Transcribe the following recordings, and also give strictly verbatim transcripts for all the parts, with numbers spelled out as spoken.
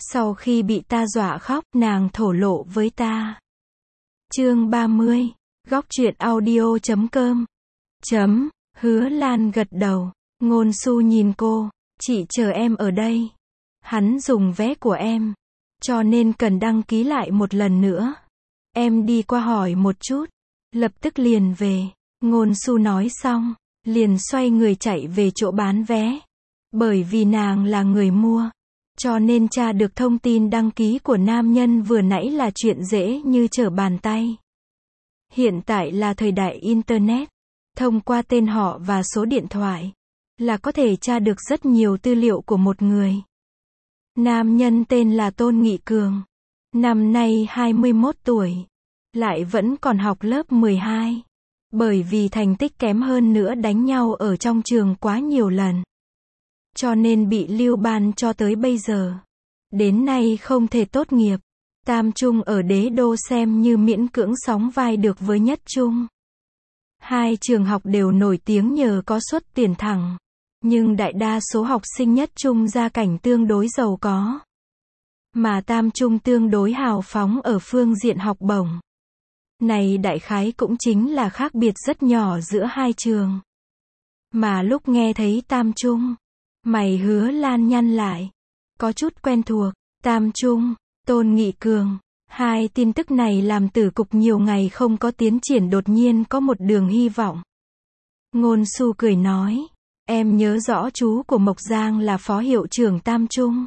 Sau khi bị ta dọa khóc, nàng thổ lộ với ta. Chương ba mươi. Góc truyện audio chấm com. Chấm. Hứa Lan gật đầu. Ngôn Xu nhìn cô. Chị chờ em ở đây. Hắn dùng vé của em. Cho nên cần đăng ký lại một lần nữa. Em đi qua hỏi một chút. Lập tức liền về. Ngôn Xu nói xong. Liền xoay người chạy về chỗ bán vé. Bởi vì nàng là người mua. Cho nên tra được thông tin đăng ký của nam nhân vừa nãy là chuyện dễ như trở bàn tay. Hiện tại là thời đại Internet. Thông qua tên họ và số điện thoại, là có thể tra được rất nhiều tư liệu của một người. Nam nhân tên là Tôn Nghị Cường. Năm nay hai mươi mốt tuổi. Lại vẫn còn học lớp mười hai. Bởi vì thành tích kém hơn nữa đánh nhau ở trong trường quá nhiều lần. Cho nên bị lưu ban cho tới bây giờ. Đến nay không thể tốt nghiệp. Tam trung ở Đế Đô xem như miễn cưỡng sóng vai được với Nhất Trung. Hai trường học đều nổi tiếng nhờ có suất tiền thẳng. Nhưng đại đa số học sinh Nhất Trung gia cảnh tương đối giàu có. Mà Tam trung tương đối hào phóng ở phương diện học bổng. Này đại khái cũng chính là khác biệt rất nhỏ giữa hai trường. Mà lúc nghe thấy Tam trung, mày Hứa Lan nhăn lại. Có chút quen thuộc. Tam trung, Tôn Nghị Cường. Hai tin tức này làm tử cục nhiều ngày không có tiến triển đột nhiên có một đường hy vọng. Ngôn Xu cười nói. Em nhớ rõ chú của Mộc Giang là phó hiệu trưởng Tam trung.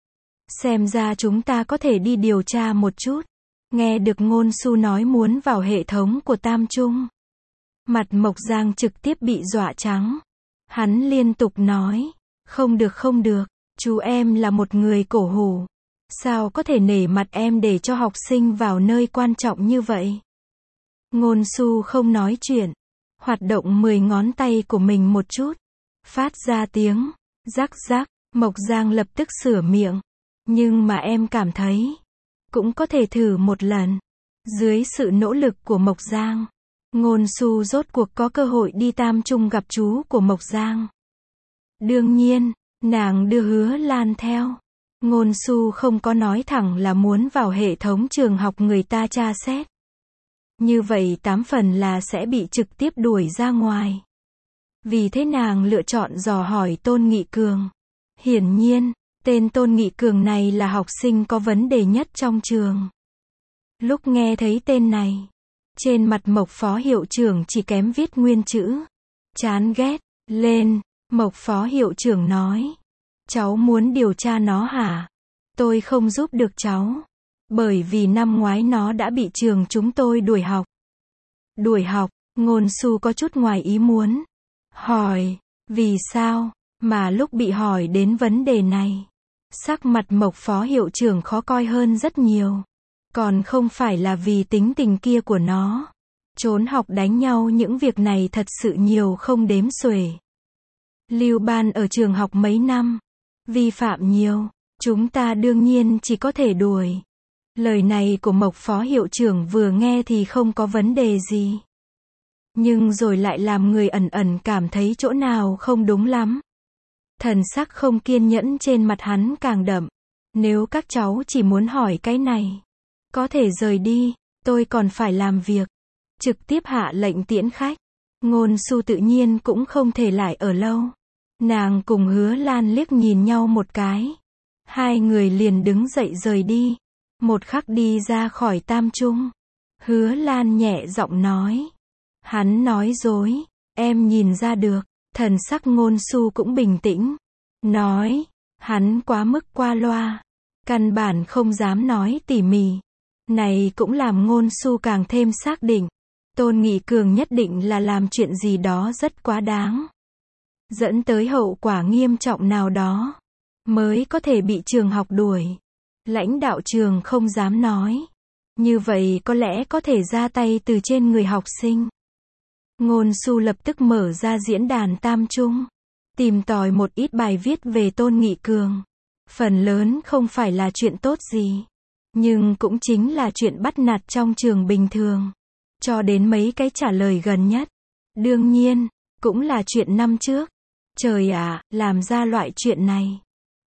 Xem ra chúng ta có thể đi điều tra một chút. Nghe được Ngôn Xu nói muốn vào hệ thống của Tam trung. Mặt Mộc Giang trực tiếp bị dọa trắng. Hắn liên tục nói. Không được không được, chú em là một người cổ hủ. Sao có thể nể mặt em để cho học sinh vào nơi quan trọng như vậy? Ngôn Xu không nói chuyện. Hoạt động mười ngón tay của mình một chút. Phát ra tiếng. Rắc rắc. Mộc Giang lập tức sửa miệng. Nhưng mà em cảm thấy. Cũng có thể thử một lần. Dưới sự nỗ lực của Mộc Giang. Ngôn Xu rốt cuộc có cơ hội đi Tam trung gặp chú của Mộc Giang. Đương nhiên, nàng đưa Hứa Lan theo. Ngôn Xu không có nói thẳng là muốn vào hệ thống trường học người ta tra xét. Như vậy tám phần là sẽ bị trực tiếp đuổi ra ngoài. Vì thế nàng lựa chọn dò hỏi Tôn Nghị Cường. Hiển nhiên, tên Tôn Nghị Cường này là học sinh có vấn đề nhất trong trường. Lúc nghe thấy tên này, trên mặt Mộc phó hiệu trưởng chỉ kém viết nguyên chữ. Chán ghét, lên. Mộc phó hiệu trưởng nói. Cháu muốn điều tra nó hả? Tôi không giúp được cháu. Bởi vì năm ngoái nó đã bị trường chúng tôi đuổi học. Đuổi học, Ngôn Xu có chút ngoài ý muốn. Hỏi, vì sao? Mà lúc bị hỏi đến vấn đề này, sắc mặt Mộc phó hiệu trưởng khó coi hơn rất nhiều. Còn không phải là vì tính tình kia của nó. Trốn học đánh nhau những việc này thật sự nhiều không đếm xuể. Lưu ban ở trường học mấy năm. Vi phạm nhiều. Chúng ta đương nhiên chỉ có thể đuổi. Lời này của Mộc phó hiệu trưởng vừa nghe thì không có vấn đề gì. Nhưng rồi lại làm người ẩn ẩn cảm thấy chỗ nào không đúng lắm. Thần sắc không kiên nhẫn trên mặt hắn càng đậm. Nếu các cháu chỉ muốn hỏi cái này, có thể rời đi, tôi còn phải làm việc. Trực tiếp hạ lệnh tiễn khách. Ngôn Xu tự nhiên cũng không thể lại ở lâu. Nàng cùng Hứa Lan liếc nhìn nhau một cái. Hai người liền đứng dậy rời đi. Một khắc đi ra khỏi Tam trung. Hứa Lan nhẹ giọng nói. Hắn nói dối. Em nhìn ra được. Thần sắc Ngôn Xu cũng bình tĩnh. Nói. Hắn quá mức qua loa. Căn bản không dám nói tỉ mỉ. Này cũng làm Ngôn Xu càng thêm xác định. Tôn Nghị Cường nhất định là làm chuyện gì đó rất quá đáng. Dẫn tới hậu quả nghiêm trọng nào đó. Mới có thể bị trường học đuổi. Lãnh đạo trường không dám nói. Như vậy có lẽ có thể ra tay từ trên người học sinh. Ngôn Xu lập tức mở ra diễn đàn Tam trung. Tìm tòi một ít bài viết về Tôn Nghị Cường. Phần lớn không phải là chuyện tốt gì. Nhưng cũng chính là chuyện bắt nạt trong trường bình thường. Cho đến mấy cái trả lời gần nhất. Đương nhiên, cũng là chuyện năm trước. Trời ạ, à, làm ra loại chuyện này.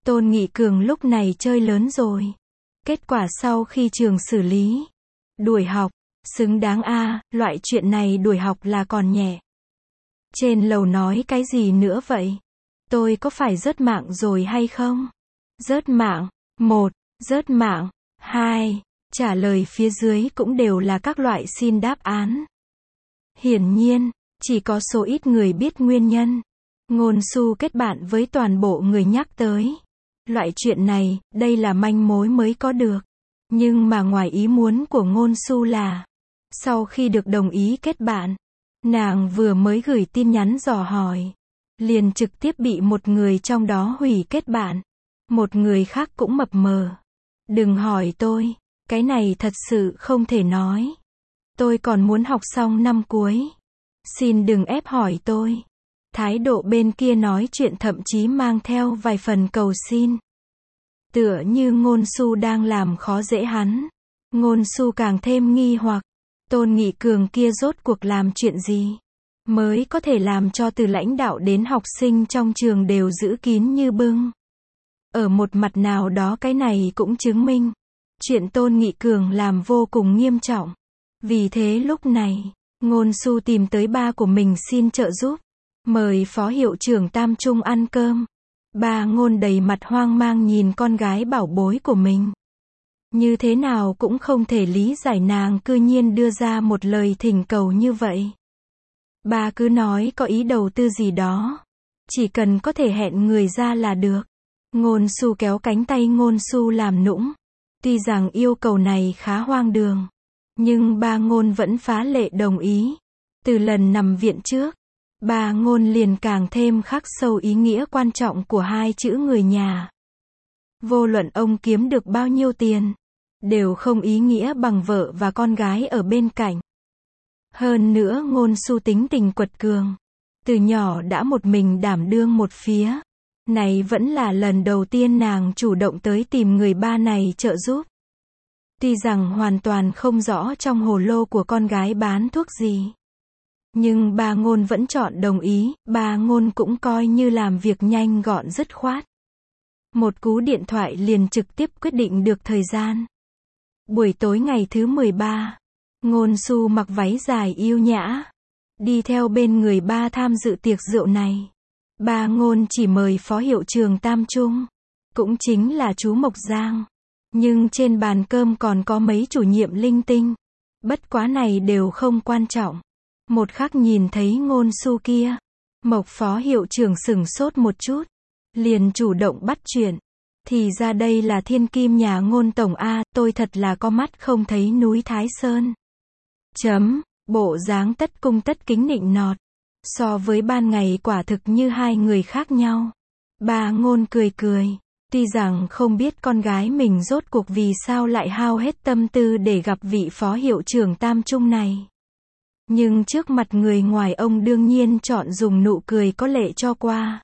Tôn Nghị Cường lúc này chơi lớn rồi. Kết quả sau khi trường xử lý, đuổi học, xứng đáng a, loại chuyện này đuổi học là còn nhẹ. Trên lầu nói cái gì nữa vậy? Tôi có phải rớt mạng rồi hay không? Rớt mạng, một, rớt mạng, hai, trả lời phía dưới cũng đều là các loại xin đáp án. Hiển nhiên, chỉ có số ít người biết nguyên nhân. Ngôn Xu kết bạn với toàn bộ người nhắc tới. Loại chuyện này, đây là manh mối mới có được. Nhưng mà ngoài ý muốn của Ngôn Xu là, sau khi được đồng ý kết bạn, nàng vừa mới gửi tin nhắn dò hỏi, liền trực tiếp bị một người trong đó hủy kết bạn. Một người khác cũng mập mờ. Đừng hỏi tôi, cái này thật sự không thể nói. Tôi còn muốn học xong năm cuối. Xin đừng ép hỏi tôi. Thái độ bên kia nói chuyện thậm chí mang theo vài phần cầu xin. Tựa như Ngôn Xu đang làm khó dễ hắn. Ngôn Xu càng thêm nghi hoặc. Tôn Nghị Cường kia rốt cuộc làm chuyện gì? Mới có thể làm cho từ lãnh đạo đến học sinh trong trường đều giữ kín như bưng. Ở một mặt nào đó cái này cũng chứng minh. Chuyện Tôn Nghị Cường làm vô cùng nghiêm trọng. Vì thế lúc này, Ngôn Xu tìm tới ba của mình xin trợ giúp. Mời phó hiệu trưởng Tam Trung ăn cơm. Ba Ngôn đầy mặt hoang mang nhìn con gái bảo bối của mình. Như thế nào cũng không thể lý giải nàng cư nhiên đưa ra một lời thỉnh cầu như vậy. Ba cứ nói có ý đầu tư gì đó. Chỉ cần có thể hẹn người ra là được. Ngôn Xu kéo cánh tay Ngôn Xu làm nũng. Tuy rằng yêu cầu này khá hoang đường. Nhưng ba Ngôn vẫn phá lệ đồng ý. Từ lần nằm viện trước, ba Ngôn liền càng thêm khắc sâu ý nghĩa quan trọng của hai chữ người nhà. Vô luận ông kiếm được bao nhiêu tiền, đều không ý nghĩa bằng vợ và con gái ở bên cạnh. Hơn nữa Ngôn Xu tính tình quật cường. Từ nhỏ đã một mình đảm đương một phía. Này vẫn là lần đầu tiên nàng chủ động tới tìm người ba này trợ giúp. Tuy rằng hoàn toàn không rõ trong hồ lô của con gái bán thuốc gì. Nhưng ba Ngôn vẫn chọn đồng ý, ba Ngôn cũng coi như làm việc nhanh gọn dứt khoát. Một cú điện thoại liền trực tiếp quyết định được thời gian. Buổi tối ngày thứ mười ba, Ngôn Xu mặc váy dài yêu nhã, đi theo bên người ba tham dự tiệc rượu này. Ba Ngôn chỉ mời phó hiệu trưởng Tam Trung, cũng chính là chú Mộc Giang. Nhưng trên bàn cơm còn có mấy chủ nhiệm linh tinh. Bất quá này đều không quan trọng. Một khắc nhìn thấy Ngôn Xu kia, Mộc phó hiệu trưởng sửng sốt một chút, liền chủ động bắt chuyện. Thì ra đây là thiên kim nhà Ngôn tổng a, tôi thật là có mắt không thấy núi Thái Sơn. Chấm, bộ dáng tất cung tất kính nịnh nọt. So với ban ngày quả thực như hai người khác nhau. Ba Ngôn cười cười. Tuy rằng không biết con gái mình rốt cuộc vì sao lại hao hết tâm tư để gặp vị phó hiệu trưởng Tam Trung này. Nhưng trước mặt người ngoài ông đương nhiên chọn dùng nụ cười có lệ cho qua.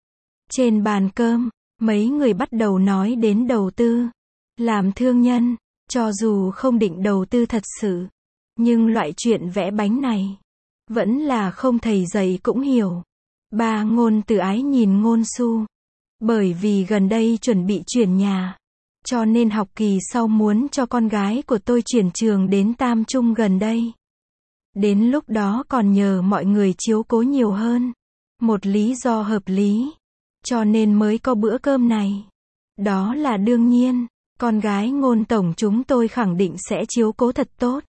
Trên bàn cơm, mấy người bắt đầu nói đến đầu tư. Làm thương nhân, cho dù không định đầu tư thật sự. Nhưng loại chuyện vẽ bánh này, vẫn là không thầy dạy cũng hiểu. Ba Ngôn từ ái nhìn Ngôn Xu. Bởi vì gần đây chuẩn bị chuyển nhà. Cho nên học kỳ sau muốn cho con gái của tôi chuyển trường đến Tam Trung gần đây. Đến lúc đó còn nhờ mọi người chiếu cố nhiều hơn. Một lý do hợp lý. Cho nên mới có bữa cơm này. Đó là đương nhiên. Con gái Ngôn tổng chúng tôi khẳng định sẽ chiếu cố thật tốt.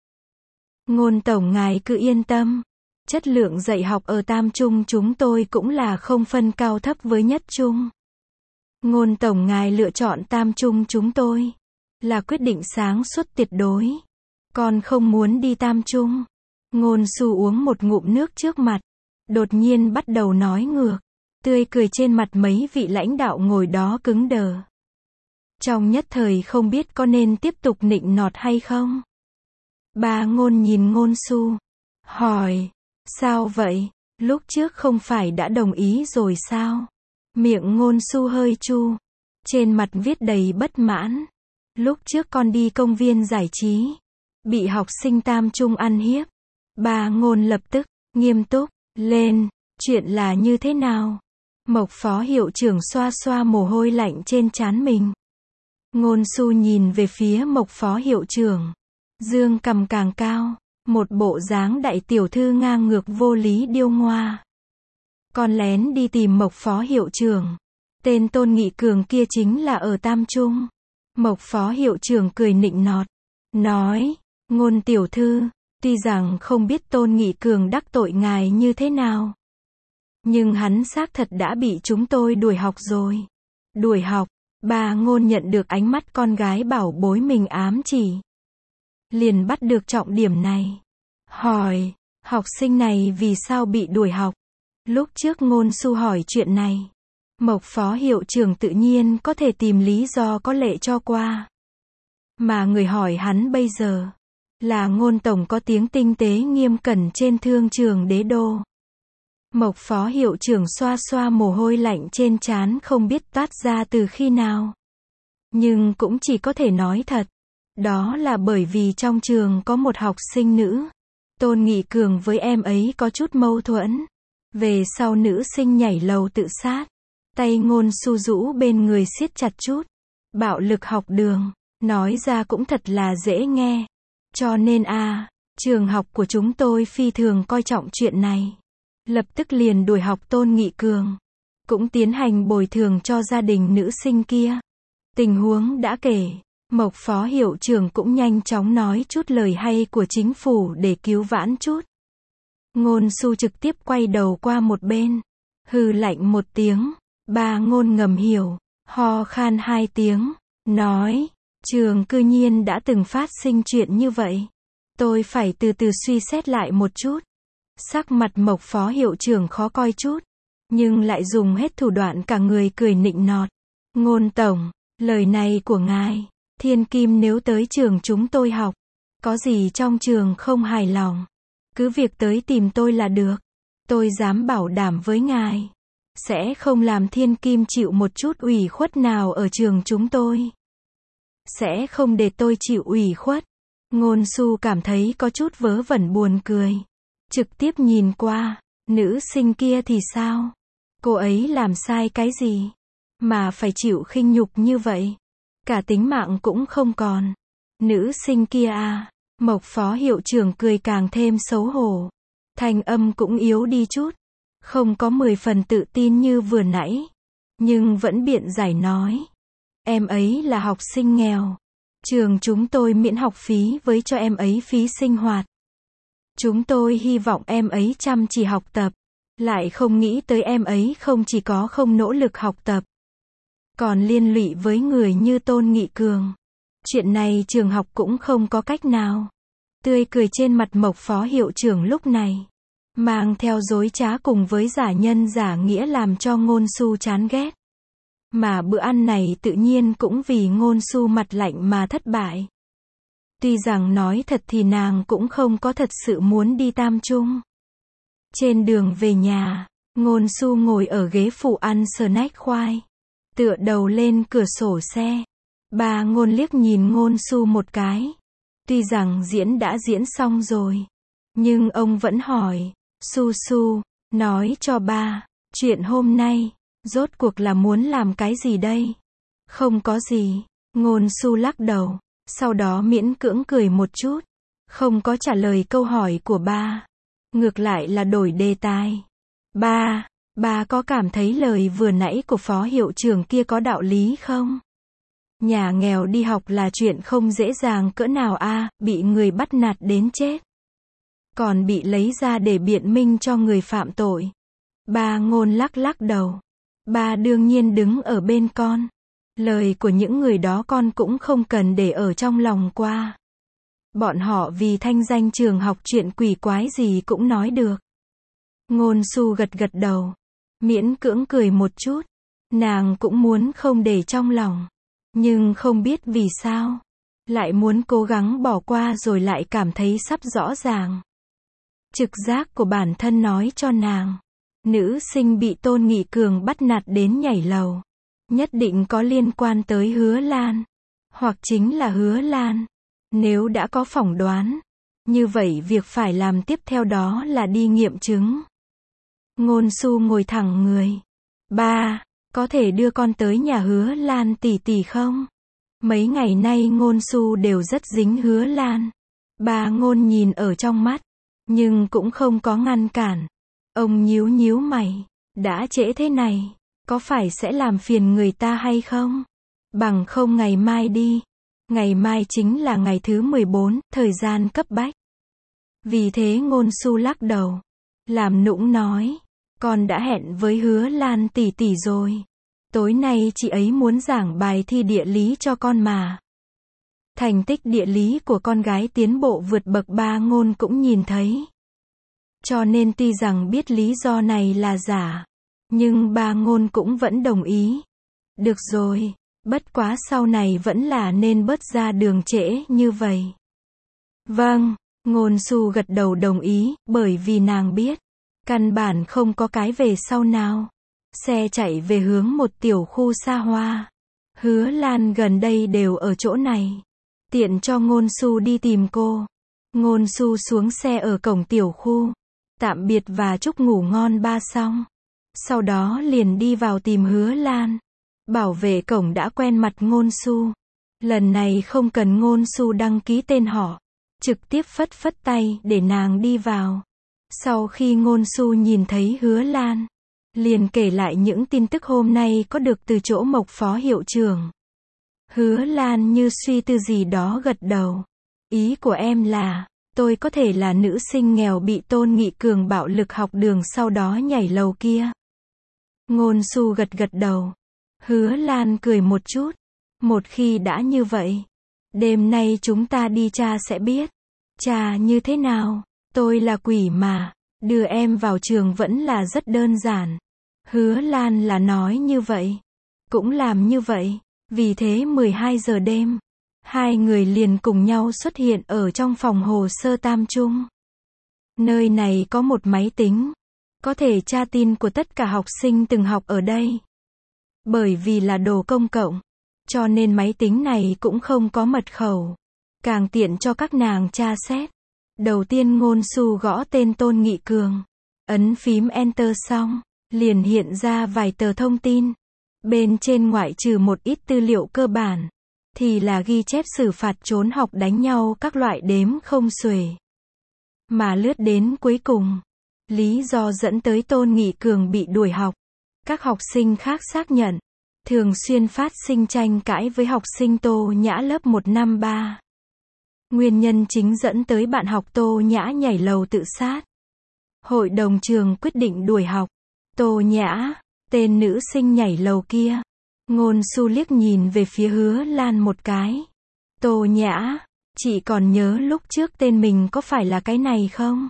Ngôn tổng ngài cứ yên tâm. Chất lượng dạy học ở Tam Trung chúng tôi cũng là không phân cao thấp với nhất trung. Ngôn tổng ngài lựa chọn Tam Trung chúng tôi là quyết định sáng suốt tuyệt đối. Con không muốn đi Tam Trung. Ngôn Xu uống một ngụm nước trước mặt, đột nhiên bắt đầu nói ngược. Tươi cười trên mặt mấy vị lãnh đạo ngồi đó cứng đờ. Trong nhất thời không biết có nên tiếp tục nịnh nọt hay không. Ba Ngôn nhìn Ngôn Xu, hỏi, sao vậy, lúc trước không phải đã đồng ý rồi sao? Miệng Ngôn Xu hơi chu, trên mặt viết đầy bất mãn. Lúc trước con đi công viên giải trí, bị học sinh Tam Trung ăn hiếp. Ba Ngôn lập tức, nghiêm túc, lên, chuyện là như thế nào? Mộc phó hiệu trưởng xoa xoa mồ hôi lạnh trên trán mình. Ngôn Xu nhìn về phía Mộc phó hiệu trưởng. Dương cằm càng cao, một bộ dáng đại tiểu thư ngang ngược vô lý điêu ngoa. Con lén đi tìm Mộc phó hiệu trưởng. Tên Tôn Nghị Cường kia chính là ở Tam Trung. Mộc phó hiệu trưởng cười nịnh nọt. Nói, Ngôn tiểu thư, tuy rằng không biết Tôn Nghị Cường đắc tội ngài như thế nào. Nhưng hắn xác thật đã bị chúng tôi đuổi học rồi. Đuổi học, bà Ngôn nhận được ánh mắt con gái bảo bối mình ám chỉ. Liền bắt được trọng điểm này. Hỏi, học sinh này vì sao bị đuổi học? Lúc trước Ngôn Xu hỏi chuyện này. Mộc phó hiệu trưởng tự nhiên có thể tìm lý do có lệ cho qua. Mà người hỏi hắn bây giờ là Ngôn tổng có tiếng tinh tế nghiêm cẩn trên thương trường đế đô. Mộc phó hiệu trưởng xoa xoa mồ hôi lạnh trên trán không biết toát ra từ khi nào. Nhưng cũng chỉ có thể nói thật. Đó là bởi vì trong trường có một học sinh nữ. Tôn Nghị Cường với em ấy có chút mâu thuẫn. Về sau nữ sinh nhảy lầu tự sát. Tay Ngôn Xu rũ bên người siết chặt chút. Bạo lực học đường. Nói ra cũng thật là dễ nghe. Cho nên a à, trường học của chúng tôi phi thường coi trọng chuyện này. Lập tức liền đuổi học Tôn Nghị Cường. Cũng tiến hành bồi thường cho gia đình nữ sinh kia. Tình huống đã kể. Mộc phó hiệu trưởng cũng nhanh chóng nói chút lời hay của chính phủ để cứu vãn chút. Ngôn Xu trực tiếp quay đầu qua một bên. Hừ lạnh một tiếng. Bà Ngôn ngầm hiểu. Ho khan hai tiếng. Nói. Trường cư nhiên đã từng phát sinh chuyện như vậy. Tôi phải từ từ suy xét lại một chút. Sắc mặt Mộc phó hiệu trưởng khó coi chút. Nhưng lại dùng hết thủ đoạn cả người cười nịnh nọt. Ngôn tổng, lời này của ngài. Thiên Kim nếu tới trường chúng tôi học. Có gì trong trường không hài lòng. Cứ việc tới tìm tôi là được. Tôi dám bảo đảm với ngài. Sẽ không làm Thiên Kim chịu một chút ủy khuất nào ở trường chúng tôi. Sẽ không để tôi chịu ủy khuất. Ngôn Xu cảm thấy có chút vớ vẩn buồn cười. Trực tiếp nhìn qua. Nữ sinh kia thì sao? Cô ấy làm sai cái gì? Mà phải chịu khinh nhục như vậy. Cả tính mạng cũng không còn. Nữ sinh kia à? Mộc phó hiệu trưởng cười càng thêm xấu hổ. Thanh âm cũng yếu đi chút. Không có mười phần tự tin như vừa nãy. Nhưng vẫn biện giải nói. Em ấy là học sinh nghèo. Trường chúng tôi miễn học phí với cho em ấy phí sinh hoạt. Chúng tôi hy vọng em ấy chăm chỉ học tập. Lại không nghĩ tới em ấy không chỉ có không nỗ lực học tập. Còn liên lụy với người như Tôn Nghị Cường. Chuyện này trường học cũng không có cách nào. Tươi cười trên mặt Mộc phó hiệu trưởng lúc này. Mang theo dối trá cùng với giả nhân giả nghĩa làm cho Ngôn Xu chán ghét. Mà bữa ăn này tự nhiên cũng vì Ngôn Xu mặt lạnh mà thất bại. Tuy rằng nói thật thì nàng cũng không có thật sự muốn đi Tam Trung. Trên đường về nhà, Ngôn Xu ngồi ở ghế phụ ăn snack khoai. Tựa đầu lên cửa sổ xe. Bà Ngôn liếc nhìn Ngôn Xu một cái. Tuy rằng diễn đã diễn xong rồi. Nhưng ông vẫn hỏi. Xu Xu, nói cho ba, chuyện hôm nay, rốt cuộc là muốn làm cái gì đây? Không có gì. Ngôn Xu lắc đầu. Sau đó miễn cưỡng cười một chút. Không có trả lời câu hỏi của ba. Ngược lại là đổi đề tài. Ba, ba có cảm thấy lời vừa nãy của phó hiệu trưởng kia có đạo lý không? Nhà nghèo đi học là chuyện không dễ dàng cỡ nào a, à, bị người bắt nạt đến chết. Còn bị lấy ra để biện minh cho người phạm tội. Ba Ngôn lắc lắc đầu. Ba đương nhiên đứng ở bên con. Lời của những người đó con cũng không cần để ở trong lòng qua. Bọn họ vì thanh danh trường học chuyện quỷ quái gì cũng nói được. Ngôn Xu gật gật đầu. Miễn cưỡng cười một chút. Nàng cũng muốn không để trong lòng. Nhưng không biết vì sao. Lại muốn cố gắng bỏ qua rồi lại cảm thấy sắp rõ ràng. Trực giác của bản thân nói cho nàng. Nữ sinh bị Tôn Nghị Cường bắt nạt đến nhảy lầu. Nhất định có liên quan tới Hứa Lan. Hoặc chính là Hứa Lan. Nếu đã có phỏng đoán. Như vậy việc phải làm tiếp theo đó là đi nghiệm chứng. Ngôn Xu ngồi thẳng người. Ba, có thể đưa con tới nhà Hứa Lan tỷ tỷ không? Mấy ngày nay Ngôn Xu đều rất dính Hứa Lan. Ba Ngôn nhìn ở trong mắt, nhưng cũng không có ngăn cản. Ông nhíu nhíu mày, đã trễ thế này, có phải sẽ làm phiền người ta hay không? Bằng không ngày mai đi. Ngày mai chính là ngày thứ mười bốn, thời gian cấp bách. Vì thế Ngôn Xu lắc đầu, làm nũng nói, con đã hẹn với Hứa Lan tỷ tỷ rồi. Tối nay chị ấy muốn giảng bài thi địa lý cho con mà. Thành tích địa lý của con gái tiến bộ vượt bậc. Ba Ngôn cũng nhìn thấy. Cho nên tuy rằng biết lý do này là giả, nhưng Ba Ngôn cũng vẫn đồng ý. Được rồi, bất quá sau này vẫn là nên bớt ra đường trễ như vậy. Vâng, Ngôn Xu gật đầu đồng ý, bởi vì nàng biết, căn bản không có cái về sau nào. Xe chạy về hướng một tiểu khu xa hoa. Hứa Lan gần đây đều ở chỗ này. Tiện cho Ngôn Xu đi tìm cô. Ngôn Xu xuống xe ở cổng tiểu khu. Tạm biệt và chúc ngủ ngon ba xong. Sau đó liền đi vào tìm Hứa Lan. Bảo vệ cổng đã quen mặt Ngôn Xu. Lần này không cần Ngôn Xu đăng ký tên họ. Trực tiếp phất phất tay để nàng đi vào. Sau khi Ngôn Xu nhìn thấy Hứa Lan, liền kể lại những tin tức hôm nay có được từ chỗ Mộc phó hiệu trưởng. Hứa Lan như suy tư gì đó gật đầu. Ý của em là, tôi có thể là nữ sinh nghèo bị Tôn Nghị Cường bạo lực học đường sau đó nhảy lầu kia. Ngôn Xu gật gật đầu. Hứa Lan cười một chút. Một khi đã như vậy, đêm nay chúng ta đi tra sẽ biết. Tra như thế nào? Tôi là quỷ mà, đưa em vào trường vẫn là rất đơn giản. Hứa Lan là nói như vậy, cũng làm như vậy. Vì thế mười hai giờ đêm, hai người liền cùng nhau xuất hiện ở trong phòng hồ sơ Tam Trung. Nơi này có một máy tính, có thể tra tin của tất cả học sinh từng học ở đây. Bởi vì là đồ công cộng, cho nên máy tính này cũng không có mật khẩu, càng tiện cho các nàng tra xét. Đầu tiên Ngôn Xu gõ tên Tôn Nghị Cường, ấn phím Enter xong, liền hiện ra vài tờ thông tin. Bên trên ngoại trừ một ít tư liệu cơ bản, thì là ghi chép xử phạt trốn học đánh nhau các loại đếm không xuể. Mà lướt đến cuối cùng, lý do dẫn tới Tôn Nghị Cường bị đuổi học. Các học sinh khác xác nhận, thường xuyên phát sinh tranh cãi với học sinh Tô Nhã lớp một năm ba. Nguyên nhân chính dẫn tới bạn học Tô Nhã nhảy lầu tự sát. Hội đồng trường quyết định đuổi học Tô Nhã, tên nữ sinh nhảy lầu kia. Ngôn Xu liếc nhìn về phía Hứa Lan một cái. Tô Nhã, chị còn nhớ lúc trước tên mình có phải là cái này không?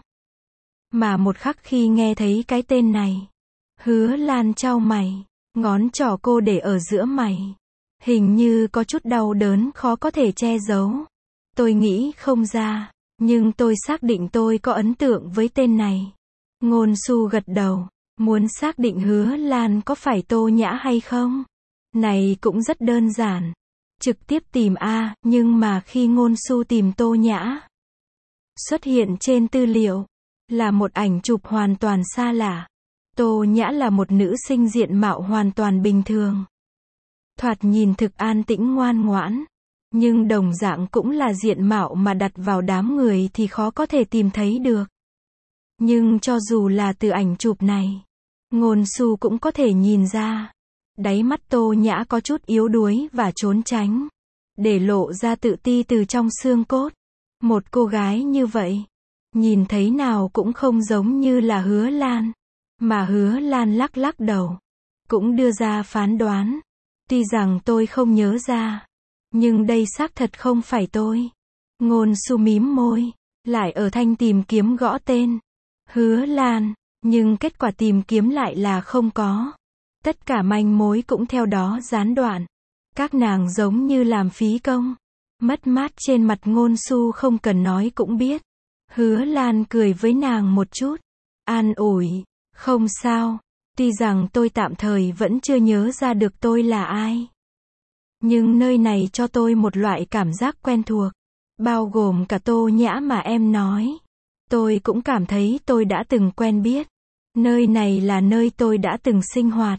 Mà một khắc khi nghe thấy cái tên này, Hứa Lan chau mày, ngón trỏ cô để ở giữa mày. Hình như có chút đau đớn khó có thể che giấu. Tôi nghĩ không ra, nhưng tôi xác định tôi có ấn tượng với tên này. Ngôn Xu gật đầu, muốn xác định Hứa Lan có phải Tô Nhã hay không? Này cũng rất đơn giản. Trực tiếp tìm A, nhưng mà khi Ngôn Xu tìm Tô Nhã, xuất hiện trên tư liệu, là một ảnh chụp hoàn toàn xa lạ. Tô Nhã là một nữ sinh diện mạo hoàn toàn bình thường. Thoạt nhìn thực an tĩnh ngoan ngoãn. Nhưng đồng dạng cũng là diện mạo mà đặt vào đám người thì khó có thể tìm thấy được. Nhưng cho dù là từ ảnh chụp này, Ngôn Xu cũng có thể nhìn ra. Đáy mắt Tô Nhã có chút yếu đuối và trốn tránh, để lộ ra tự ti từ trong xương cốt. Một cô gái như vậy, nhìn thấy nào cũng không giống như là Hứa Lan. Mà Hứa Lan lắc lắc đầu, cũng đưa ra phán đoán. Tuy rằng tôi không nhớ ra, nhưng đây xác thật không phải tôi. Ngôn Xu mím môi, lại ở thanh tìm kiếm gõ tên Hứa Lan, nhưng kết quả tìm kiếm lại là không có. Tất cả manh mối cũng theo đó gián đoạn. Các nàng giống như làm phí công. Mất mát trên mặt Ngôn Xu không cần nói cũng biết. Hứa Lan cười với nàng một chút, an ủi, không sao, tuy rằng tôi tạm thời vẫn chưa nhớ ra được tôi là ai. Nhưng nơi này cho tôi một loại cảm giác quen thuộc, bao gồm cả Tô Nhã mà em nói. Tôi cũng cảm thấy tôi đã từng quen biết. Nơi này là nơi tôi đã từng sinh hoạt.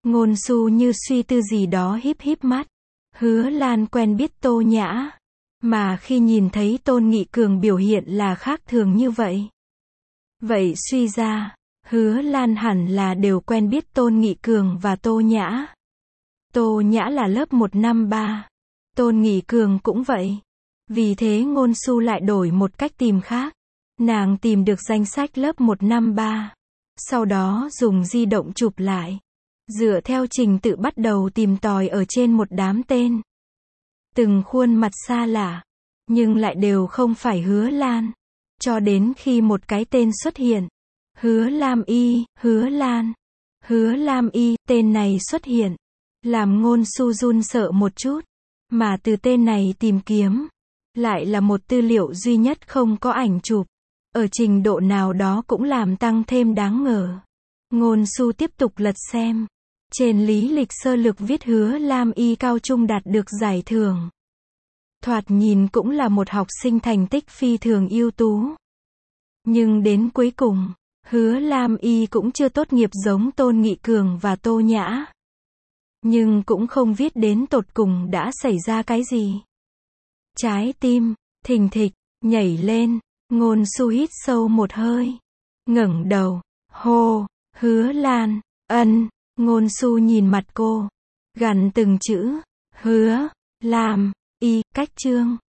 Ngôn Xu như suy tư gì đó híp híp mắt. Hứa Lan quen biết Tô Nhã. Mà khi nhìn thấy Tôn Nghị Cường biểu hiện là khác thường như vậy. Vậy suy ra, Hứa Lan hẳn là đều quen biết Tôn Nghị Cường và Tô Nhã. Tô Nhã là lớp một năm ba. Tôn Nghị Cường cũng vậy. Vì thế Ngôn Xu lại đổi một cách tìm khác. Nàng tìm được danh sách lớp một năm ba. Sau đó dùng di động chụp lại. Dựa theo trình tự bắt đầu tìm tòi ở trên một đám tên. Từng khuôn mặt xa lạ. Nhưng lại đều không phải Hứa Lan. Cho đến khi một cái tên xuất hiện. Hứa Lam Y, Hứa Lan. Hứa Lam Y, tên này xuất hiện. Làm Ngôn Xu run sợ một chút. Mà từ tên này tìm kiếm. Lại là một tư liệu duy nhất không có ảnh chụp. Ở trình độ nào đó cũng làm tăng thêm đáng ngờ. Ngôn Xu tiếp tục lật xem. Trên lý lịch sơ lược viết Hứa Lam Y cao trung đạt được giải thưởng. Thoạt nhìn cũng là một học sinh thành tích phi thường ưu tú. Nhưng đến cuối cùng, Hứa Lam Y cũng chưa tốt nghiệp giống Tôn Nghị Cường và Tô Nhã. Nhưng cũng không viết đến tột cùng đã xảy ra cái gì. Trái tim, thình thịch, nhảy lên, Ngôn Xu hít sâu một hơi. Ngẩng đầu, hô, Hứa Lan, ân, Ngôn Xu nhìn mặt cô. Gằn từng chữ, Hứa, Lam, Y, cách chương.